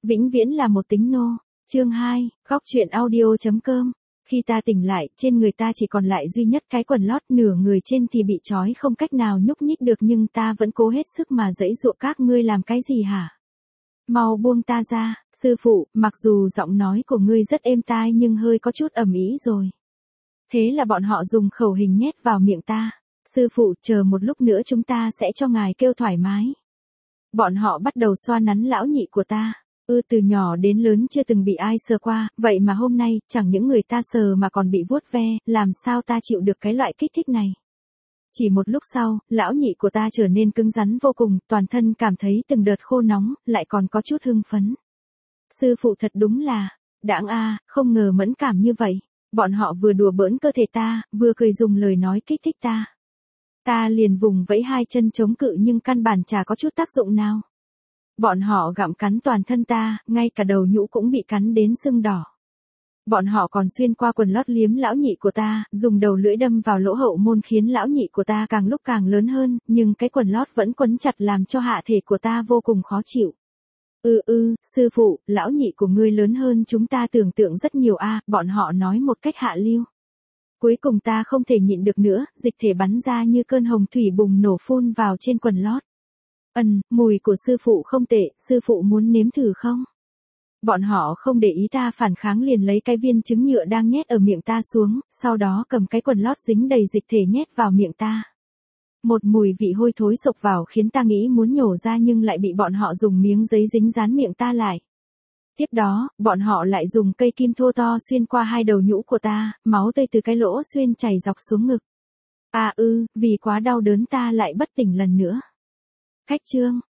Vĩnh viễn là một tính nô. Chương 2, góc truyện audio.com. Khi ta tỉnh lại, trên người ta chỉ còn lại duy nhất cái quần lót, nửa người trên thì bị trói không cách nào nhúc nhích được, nhưng ta vẫn cố hết sức mà giãy giụa. Các ngươi làm cái gì hả? Mau buông ta ra, sư phụ, mặc dù giọng nói của ngươi rất êm tai nhưng hơi có chút ầm ĩ rồi. Thế là bọn họ dùng khẩu hình nhét vào miệng ta. Sư phụ, chờ một lúc nữa chúng ta sẽ cho ngài kêu thoải mái. Bọn họ bắt đầu xoa nắn lão nhị của ta. Từ nhỏ đến lớn chưa từng bị ai sờ qua, vậy mà hôm nay, chẳng những người ta sờ mà còn bị vuốt ve, làm sao ta chịu được cái loại kích thích này. Chỉ một lúc sau, lão nhị của ta trở nên cứng rắn vô cùng, toàn thân cảm thấy từng đợt khô nóng, lại còn có chút hưng phấn. Sư phụ thật đúng là, đãng a, không ngờ mẫn cảm như vậy. Bọn họ vừa đùa bỡn cơ thể ta, vừa cười dùng lời nói kích thích ta. Ta liền vùng vẫy hai chân chống cự nhưng căn bản chả có chút tác dụng nào. Bọn họ gặm cắn toàn thân ta, ngay cả đầu nhũ cũng bị cắn đến sưng đỏ. Bọn họ còn xuyên qua quần lót liếm lão nhị của ta, dùng đầu lưỡi đâm vào lỗ hậu môn khiến lão nhị của ta càng lúc càng lớn hơn, nhưng cái quần lót vẫn quấn chặt làm cho hạ thể của ta vô cùng khó chịu. Sư phụ, lão nhị của ngươi lớn hơn chúng ta tưởng tượng rất nhiều a, bọn họ nói một cách hạ lưu. Cuối cùng ta không thể nhịn được nữa, dịch thể bắn ra như cơn hồng thủy bùng nổ phun vào trên quần lót. Mùi của sư phụ không tệ, sư phụ muốn nếm thử không? Bọn họ không để ý ta phản kháng liền lấy cái viên trứng nhựa đang nhét ở miệng ta xuống, sau đó cầm cái quần lót dính đầy dịch thể nhét vào miệng ta. Một mùi vị hôi thối sộc vào khiến ta nghĩ muốn nhổ ra nhưng lại bị bọn họ dùng miếng giấy dính dán miệng ta lại. Tiếp đó, bọn họ lại dùng cây kim thô to xuyên qua hai đầu nhũ của ta, máu tươi từ cái lỗ xuyên chảy dọc xuống ngực. Vì quá đau đớn ta lại bất tỉnh lần nữa. Khách chương.